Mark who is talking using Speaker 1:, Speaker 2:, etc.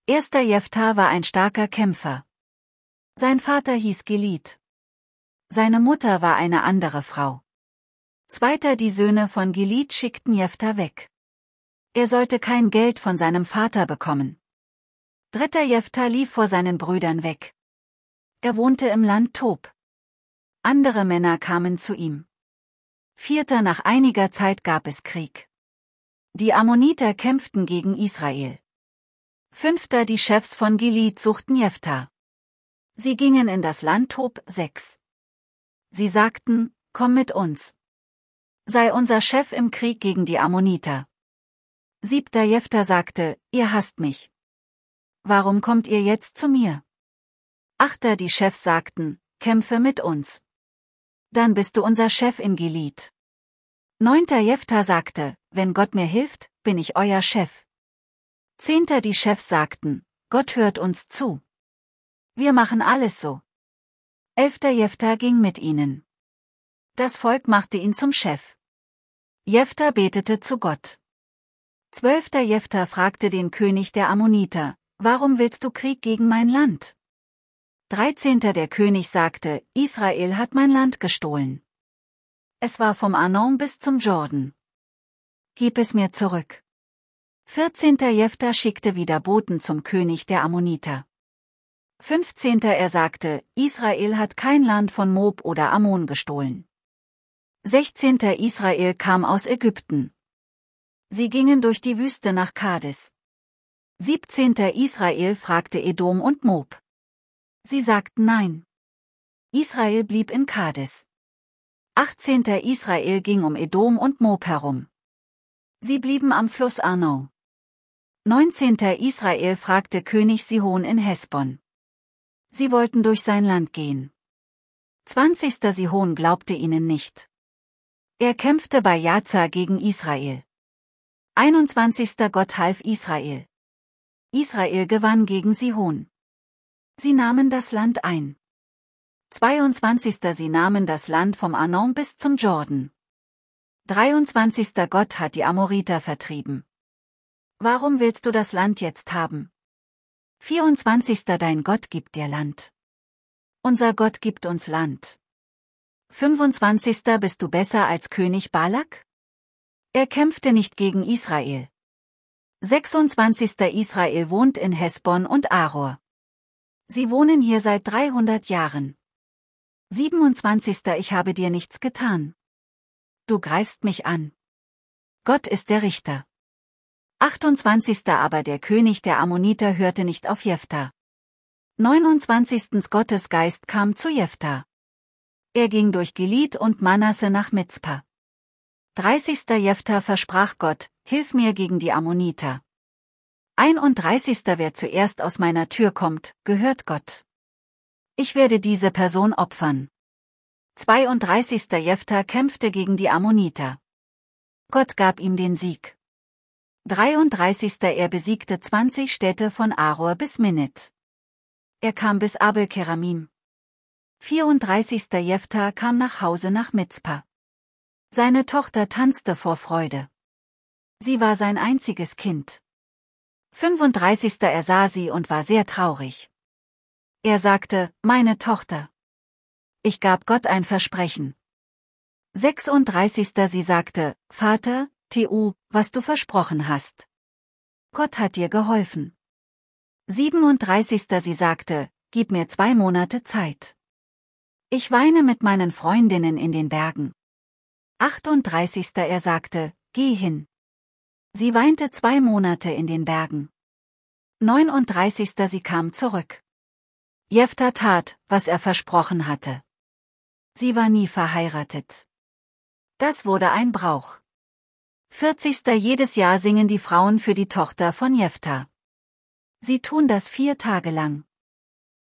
Speaker 1: Erster Jephta war ein starker Kämpfer. Sein Vater hieß Gilead. Seine Mutter war eine andere Frau. Zweiter, die Söhne von Gilead schickten Jephta weg. Er sollte kein Geld von seinem Vater bekommen. Dritter, Jephta lief vor seinen Brüdern weg. Er wohnte im Land Tob. Andere Männer kamen zu ihm. Vierter, nach einiger Zeit gab es Krieg. Die Ammoniter kämpften gegen Israel. Fünfter, die Chefs von Gilead suchten Jephta. Sie gingen in das Land Tob. 6. Sie sagten, komm mit uns. Sei unser Chef im Krieg gegen die Ammoniter. Siebter, Jephta sagte, ihr hasst mich. Warum kommt ihr jetzt zu mir? Achter, die Chefs sagten, kämpfe mit uns. Dann bist du unser Chef in Gilead. Neunter, Jephta sagte, wenn Gott mir hilft, bin ich euer Chef. Zehnter, die Chefs sagten, Gott hört uns zu. Wir machen alles so. Elfter, Jephta ging mit ihnen. Das Volk machte ihn zum Chef. Jephta betete zu Gott. 12. Jephta fragte den König der Ammoniter, warum willst du Krieg gegen mein Land? 13. Der König sagte, Israel hat mein Land gestohlen. Es war vom Arnon bis zum Jordan. Gib es mir zurück. 14. Jephta schickte wieder Boten zum König der Ammoniter. 15. Er sagte, Israel hat kein Land von Moab oder Ammon gestohlen. 16. Israel kam aus Ägypten. Sie gingen durch die Wüste nach Kades. 17. Israel fragte Edom und Moab. Sie sagten nein. Israel blieb in Kades. 18. Israel ging um Edom und Moab herum. Sie blieben am Fluss Arnon. 19. Israel fragte König Sihon in Hesbon. Sie wollten durch sein Land gehen. 20. Sihon glaubte ihnen nicht. Er kämpfte bei Jazer gegen Israel. 21. Gott half Israel. Israel gewann gegen Sihon. Sie nahmen das Land ein. 22. Sie nahmen das Land vom Arnon bis zum Jordan. 23. Gott hat die Amoriter vertrieben. Warum willst du das Land jetzt haben? 24. Dein Gott gibt dir Land. Unser Gott gibt uns Land. 25. Bist du besser als König Balak? Er kämpfte nicht gegen Israel. 26. Israel wohnt in Hesbon und Aror. Sie wohnen hier seit 300 Jahren. 27. Ich habe dir nichts getan. Du greifst mich an. Gott ist der Richter. 28. Aber der König der Ammoniter hörte nicht auf Jephta. 29. Gottes Geist kam zu Jephta. Er ging durch Gilead und Manasse nach Mizpa. 30. Jephta versprach Gott, hilf mir gegen die Ammoniter. 31. Wer zuerst aus meiner Tür kommt, gehört Gott. Ich werde diese Person opfern. 32. Jephta kämpfte gegen die Ammoniter. Gott gab ihm den Sieg. 33. Er besiegte 20 Städte von Aror bis Minit. Er kam bis Abel-Keramim. 34. Jephta kam nach Hause nach Mizpa. Seine Tochter tanzte vor Freude. Sie war sein einziges Kind. 35. Er sah sie und war sehr traurig. Er sagte, meine Tochter. Ich gab Gott ein Versprechen. 36. Sie sagte, Vater, was du versprochen hast. Gott hat dir geholfen. 37. Sie sagte, gib mir 2 Monate Zeit. Ich weine mit meinen Freundinnen in den Bergen. 38. Er sagte, geh hin. Sie weinte 2 Monate in den Bergen. 39. Sie kam zurück. Jephta tat, was er versprochen hatte. Sie war nie verheiratet. Das wurde ein Brauch. 40. Jedes Jahr singen die Frauen für die Tochter von Jephta. Sie tun das 4 Tage lang.